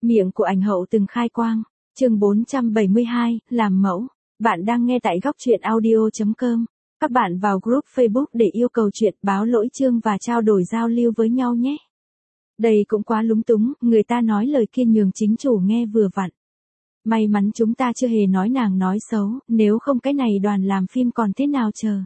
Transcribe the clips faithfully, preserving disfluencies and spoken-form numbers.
Miệng của ảnh hậu từng khai quang. Chương bốn trăm bảy mươi hai, làm mẫu. Bạn đang nghe tại góc truyện audio chấm com. Các bạn vào group Facebook để yêu cầu chuyện, báo lỗi chương và trao đổi giao lưu với nhau nhé. Đây cũng quá lúng túng, người ta nói lời kia nhường chính chủ nghe vừa vặn. May mắn chúng ta chưa hề nói nàng nói xấu, nếu không cái này đoàn làm phim còn thế nào chờ.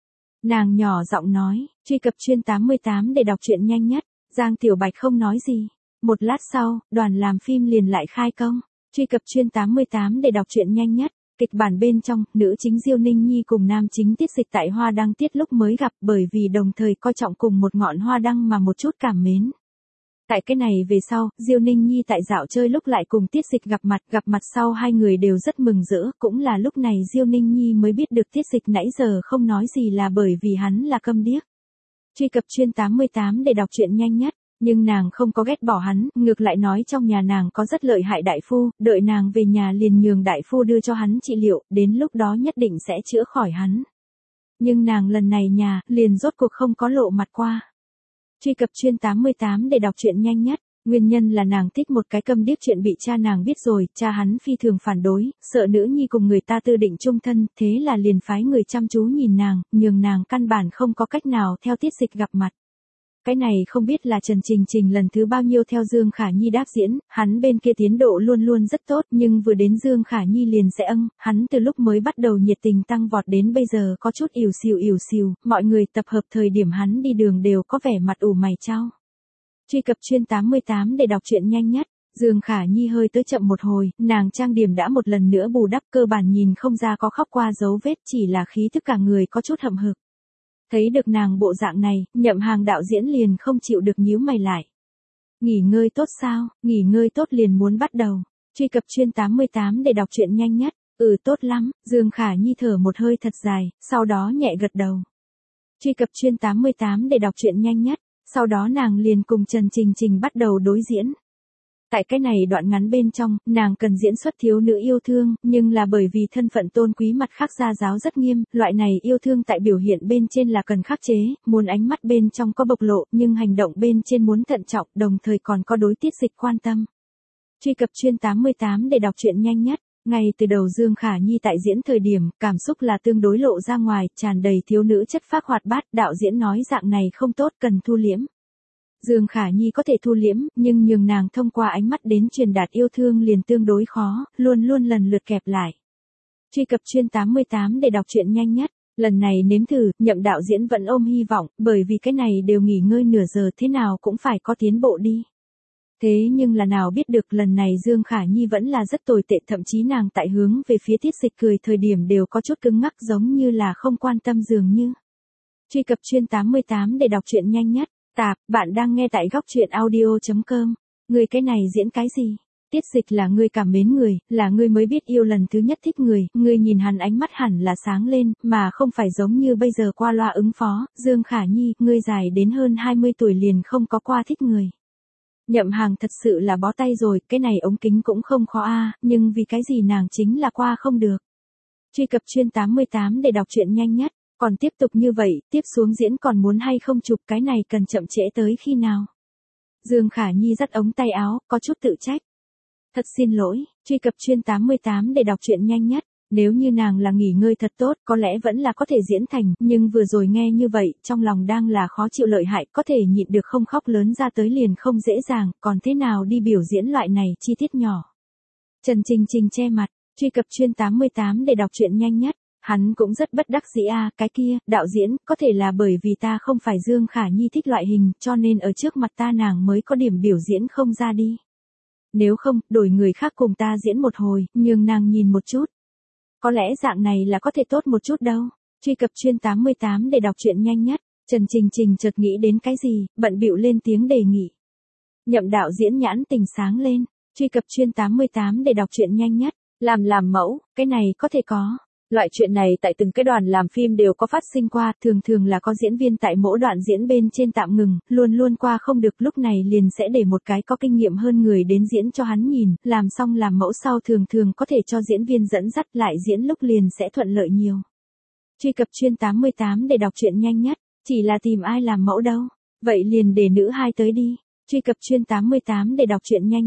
Nàng nhỏ giọng nói, truy cập chuyên tám mươi tám để đọc truyện nhanh nhất. Giang Tiểu Bạch không nói gì. Một lát sau, đoàn làm phim liền lại khai công. Truy cập chuyên tám mươi tám để đọc truyện nhanh nhất. Kịch bản bên trong, nữ chính Diêu Ninh Nhi cùng nam chính Tiết Dịch tại Hoa Đăng Tiết lúc mới gặp bởi vì đồng thời coi trọng cùng một ngọn hoa đăng mà một chút cảm mến. Tại cái này về sau, Diêu Ninh Nhi tại dạo chơi lúc lại cùng Tiết Dịch gặp mặt, gặp mặt sau hai người đều rất mừng rỡ, cũng là lúc này Diêu Ninh Nhi mới biết được Tiết Dịch nãy giờ không nói gì là bởi vì hắn là câm điếc. Truy cập chuyên tám mươi tám để đọc truyện nhanh nhất, nhưng nàng không có ghét bỏ hắn, ngược lại nói trong nhà nàng có rất lợi hại đại phu, đợi nàng về nhà liền nhường đại phu đưa cho hắn trị liệu, đến lúc đó nhất định sẽ chữa khỏi hắn. Nhưng nàng lần này nhà, liền rốt cuộc không có lộ mặt qua. Truy cập chuyên tám mươi tám để đọc truyện nhanh nhất, nguyên nhân là nàng thích một cái câm điếc chuyện bị cha nàng biết rồi, cha hắn phi thường phản đối, sợ nữ nhi cùng người ta tư định chung thân, thế là liền phái người chăm chú nhìn nàng, nhường nàng căn bản không có cách nào theo Tiết Dịch gặp mặt. Cái này không biết là Trần Trình Trình lần thứ bao nhiêu theo Dương Khả Nhi đáp diễn, hắn bên kia tiến độ luôn luôn rất tốt nhưng vừa đến Dương Khả Nhi liền sẽ âng, hắn từ lúc mới bắt đầu nhiệt tình tăng vọt đến bây giờ có chút ỉu xìu ỉu xìu, mọi người tập hợp thời điểm hắn đi đường đều có vẻ mặt ủ mày chau. Truy cập chuyên tám mươi tám để đọc truyện nhanh nhất. Dương Khả Nhi hơi tới chậm một hồi, nàng trang điểm đã một lần nữa bù đắp, cơ bản nhìn không ra có khóc qua dấu vết, chỉ là khí thức cả người có chút hậm hực. Thấy được nàng bộ dạng này, Nhậm Hàng đạo diễn liền không chịu được nhíu mày lại. Nghỉ ngơi tốt sao? Nghỉ ngơi tốt liền muốn bắt đầu. Truy cập chuyên tám mươi tám để đọc truyện nhanh nhất. Ừ tốt lắm, Dương Khả Nhi thở một hơi thật dài, sau đó nhẹ gật đầu. Truy cập chuyên tám mươi tám để đọc truyện nhanh nhất. Sau đó nàng liền cùng Trần Trình Trình bắt đầu đối diễn. Tại cái này đoạn ngắn bên trong, nàng cần diễn xuất thiếu nữ yêu thương, nhưng là bởi vì thân phận tôn quý mặt khác gia giáo rất nghiêm, loại này yêu thương tại biểu hiện bên trên là cần khắc chế, muốn ánh mắt bên trong có bộc lộ, nhưng hành động bên trên muốn thận trọng, đồng thời còn có đối Tiết Dịch quan tâm. Truy cập chuyên tám mươi tám để đọc truyện nhanh nhất. Ngay từ đầu Dương Khả Nhi tại diễn thời điểm, cảm xúc là tương đối lộ ra ngoài, tràn đầy thiếu nữ chất phác hoạt bát, đạo diễn nói dạng này không tốt, cần thu liễm. Dương Khả Nhi có thể thu liễm, nhưng nhường nàng thông qua ánh mắt đến truyền đạt yêu thương liền tương đối khó, luôn luôn lần lượt kẹp lại. Truy cập chuyên tám mươi tám để đọc truyện nhanh nhất. Lần này nếm thử, Nhậm đạo diễn vẫn ôm hy vọng, bởi vì cái này đều nghỉ ngơi nửa giờ thế nào cũng phải có tiến bộ đi. Thế nhưng là nào biết được lần này Dương Khả Nhi vẫn là rất tồi tệ, thậm chí nàng tại hướng về phía Tiết Dịch cười thời điểm đều có chút cứng ngắc giống như là không quan tâm dường như. Truy cập chuyên tám mươi tám để đọc truyện nhanh nhất. Tạp, bạn đang nghe tại góc truyện audio chấm com. Người cái này diễn cái gì? Tiết Dịch là người cảm mến người, là người mới biết yêu lần thứ nhất thích người, người nhìn hắn ánh mắt hẳn là sáng lên, mà không phải giống như bây giờ qua loa ứng phó. Dương Khả Nhi, ngươi dài đến hơn hai mươi tuổi liền không có qua thích người. Nhậm Hàng thật sự là bó tay rồi, cái này ống kính cũng không khó a, nhưng vì cái gì nàng chính là qua không được. Truy cập chuyên tám mươi tám để đọc truyện nhanh nhất. Còn tiếp tục như vậy, tiếp xuống diễn còn muốn hay không chụp, cái này cần chậm trễ tới khi nào? Dương Khả Nhi dắt ống tay áo, có chút tự trách. Thật xin lỗi, truy cập chuyên tám mươi tám để đọc truyện nhanh nhất. Nếu như nàng là nghỉ ngơi thật tốt, có lẽ vẫn là có thể diễn thành, nhưng vừa rồi nghe như vậy, trong lòng đang là khó chịu lợi hại, có thể nhịn được không khóc lớn ra tới liền không dễ dàng, còn thế nào đi biểu diễn loại này chi tiết nhỏ. Trần Trình Trình che mặt, truy cập chuyên tám mươi tám để đọc truyện nhanh nhất. Hắn cũng rất bất đắc dĩ a, cái kia, đạo diễn, có thể là bởi vì ta không phải Dương Khả Nhi thích loại hình, cho nên ở trước mặt ta nàng mới có điểm biểu diễn không ra đi. Nếu không, đổi người khác cùng ta diễn một hồi, nhường nàng nhìn một chút. Có lẽ dạng này là có thể tốt một chút đâu. Truy cập chuyên tám mươi tám để đọc truyện nhanh nhất. Trần Trình Trình chợt nghĩ đến cái gì, bận bịu lên tiếng đề nghị. Nhậm đạo diễn nhãn tình sáng lên. Truy cập chuyên tám mươi tám để đọc truyện nhanh nhất. Làm làm mẫu, cái này có thể có. Loại chuyện này tại từng cái đoàn làm phim đều có phát sinh qua, thường thường là có diễn viên tại mỗi đoạn diễn bên trên tạm ngừng, luôn luôn qua không được, lúc này liền sẽ để một cái có kinh nghiệm hơn người đến diễn cho hắn nhìn, làm xong làm mẫu sau thường thường có thể cho diễn viên dẫn dắt lại diễn lúc liền sẽ thuận lợi nhiều. Truy cập chuyên tám mươi tám để đọc truyện nhanh nhất, chỉ là tìm ai làm mẫu đâu, vậy liền để nữ hai tới đi. Truy cập chuyên tám mươi tám để đọc truyện nhanh nhất.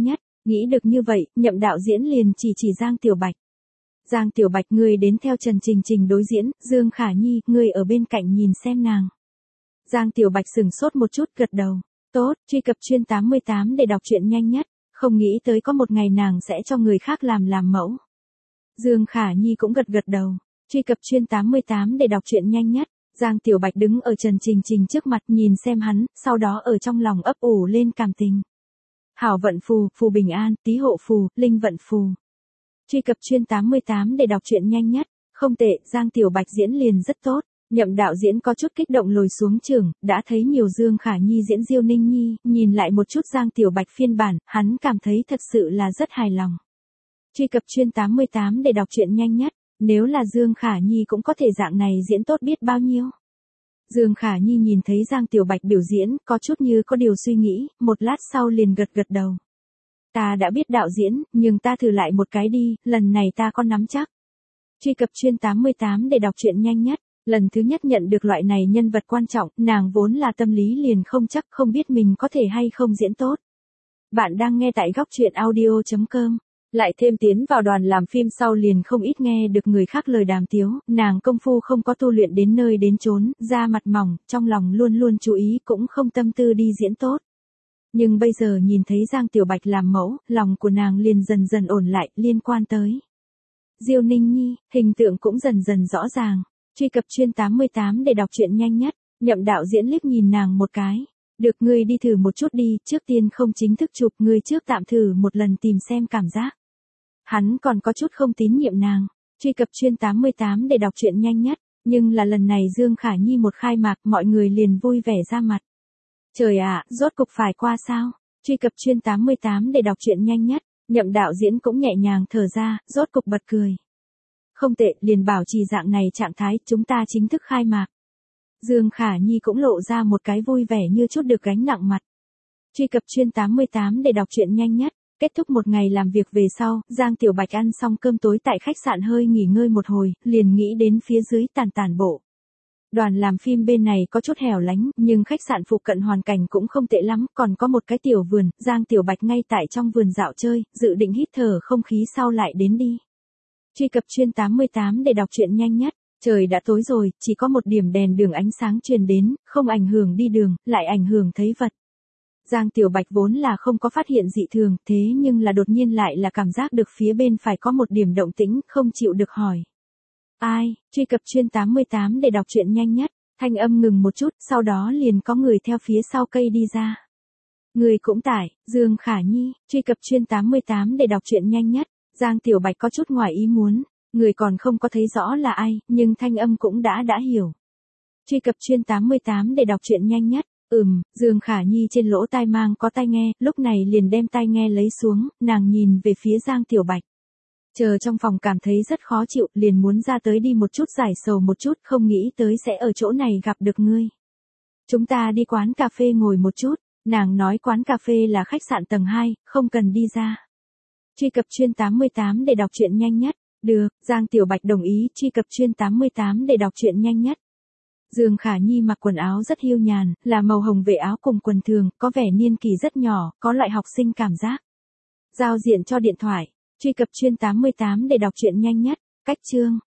Nghĩ được như vậy, Nhậm đạo diễn liền chỉ chỉ Giang Tiểu Bạch. Giang Tiểu Bạch, ngươi đến theo Trần Trình Trình đối diễn, Dương Khả Nhi, ngươi ở bên cạnh nhìn xem nàng. Giang Tiểu Bạch sừng sốt một chút, gật đầu. Tốt, truy cập chuyên tám mươi tám để đọc truyện nhanh nhất, không nghĩ tới có một ngày nàng sẽ cho người khác làm làm mẫu. Dương Khả Nhi cũng gật gật đầu. Truy cập chuyên tám mươi tám để đọc truyện nhanh nhất. Giang Tiểu Bạch đứng ở Trần Trình Trình trước mặt nhìn xem hắn, sau đó ở trong lòng ấp ủ lên cảm tình. Hảo vận phù, phù bình an, tý hộ phù, linh vận phù. Truy cập chuyên tám mươi tám để đọc truyện nhanh nhất. Không tệ, Giang Tiểu Bạch diễn liền rất tốt. Nhậm đạo diễn có chút kích động lồi xuống trường, đã thấy nhiều Dương Khả Nhi diễn Diêu Ninh Nhi, nhìn lại một chút Giang Tiểu Bạch phiên bản, hắn cảm thấy thật sự là rất hài lòng. Truy cập chuyên tám mươi tám để đọc truyện nhanh nhất. Nếu là Dương Khả Nhi cũng có thể dạng này diễn tốt biết bao nhiêu. Dương Khả Nhi nhìn thấy Giang Tiểu Bạch biểu diễn, có chút như có điều suy nghĩ, một lát sau liền gật gật đầu. Ta đã biết đạo diễn, nhưng ta thử lại một cái đi, lần này ta có nắm chắc. Truy cập chuyên tám mươi tám để đọc truyện nhanh nhất. Lần thứ nhất nhận được loại này nhân vật quan trọng, nàng vốn là tâm lý liền không chắc, không biết mình có thể hay không diễn tốt. Bạn đang nghe tại góc truyện audio chấm com. Lại thêm tiến vào đoàn làm phim sau liền không ít nghe được người khác lời đàm tiếu, nàng công phu không có tu luyện đến nơi đến chốn, da mặt mỏng, trong lòng luôn luôn chú ý cũng không tâm tư đi diễn tốt. Nhưng bây giờ nhìn thấy Giang Tiểu Bạch làm mẫu, lòng của nàng liền dần dần ổn lại, liên quan tới Diêu Ninh Nhi, hình tượng cũng dần dần rõ ràng. Truy cập chuyên tám mươi tám để đọc truyện nhanh nhất. Nhậm đạo diễn liếc nhìn nàng một cái. Được, ngươi đi thử một chút đi, trước tiên không chính thức chụp, ngươi trước tạm thử một lần tìm xem cảm giác. Hắn còn có chút không tín nhiệm nàng. Truy cập chuyên tám mươi tám để đọc truyện nhanh nhất. Nhưng là lần này Dương Khả Nhi một khai mạc, mọi người liền vui vẻ ra mặt. Trời ạ, rốt cục phải qua sao? Truy cập chuyên tám mươi tám để đọc truyện nhanh nhất. Nhậm đạo diễn cũng nhẹ nhàng thở ra, rốt cục bật cười. Không tệ, liền bảo trì dạng này trạng thái, chúng ta chính thức khai mạc. Dương Khả Nhi cũng lộ ra một cái vui vẻ như chút được gánh nặng mặt. Truy cập chuyên tám mươi tám để đọc truyện nhanh nhất. Kết thúc một ngày làm việc về sau, Giang Tiểu Bạch ăn xong cơm tối tại khách sạn hơi nghỉ ngơi một hồi, liền nghĩ đến phía dưới tàn tàn bộ. Đoàn làm phim bên này có chút hẻo lánh, nhưng khách sạn phụ cận hoàn cảnh cũng không tệ lắm, còn có một cái tiểu vườn, Giang Tiểu Bạch ngay tại trong vườn dạo chơi, dự định hít thở không khí sau lại đến đi. Truy cập chuyên tám mươi tám để đọc truyện nhanh nhất. Trời đã tối rồi, chỉ có một điểm đèn đường ánh sáng truyền đến, không ảnh hưởng đi đường, lại ảnh hưởng thấy vật. Giang Tiểu Bạch vốn là không có phát hiện dị thường, thế nhưng là đột nhiên lại là cảm giác được phía bên phải có một điểm động tĩnh, không chịu được hỏi. Ai? Truy cập chuyên tám mươi tám để đọc truyện nhanh nhất. Thanh âm ngừng một chút, sau đó liền có người theo phía sau cây đi ra. Người cũng tải, Dương Khả Nhi. Truy cập chuyên tám mươi tám để đọc truyện nhanh nhất. Giang Tiểu Bạch có chút ngoài ý muốn, người còn không có thấy rõ là ai, nhưng thanh âm cũng đã đã hiểu. Truy cập chuyên tám mươi tám để đọc truyện nhanh nhất. Ừm, Dương Khả Nhi trên lỗ tai mang có tai nghe, lúc này liền đem tai nghe lấy xuống, nàng nhìn về phía Giang Tiểu Bạch. Chờ trong phòng cảm thấy rất khó chịu, liền muốn ra tới đi một chút giải sầu một chút, không nghĩ tới sẽ ở chỗ này gặp được ngươi. Chúng ta đi quán cà phê ngồi một chút, nàng nói quán cà phê là khách sạn tầng hai, không cần đi ra. Truy cập chuyên tám mươi tám để đọc truyện nhanh nhất. Được, Giang Tiểu Bạch đồng ý, truy cập chuyên tám mươi tám để đọc truyện nhanh nhất. Dương Khả Nhi mặc quần áo rất hiu nhàn, là màu hồng vệ áo cùng quần thường, có vẻ niên kỳ rất nhỏ, có loại học sinh cảm giác. Giao diện cho điện thoại. Truy cập chuyên tám mươi tám để đọc truyện nhanh nhất. Cách chương.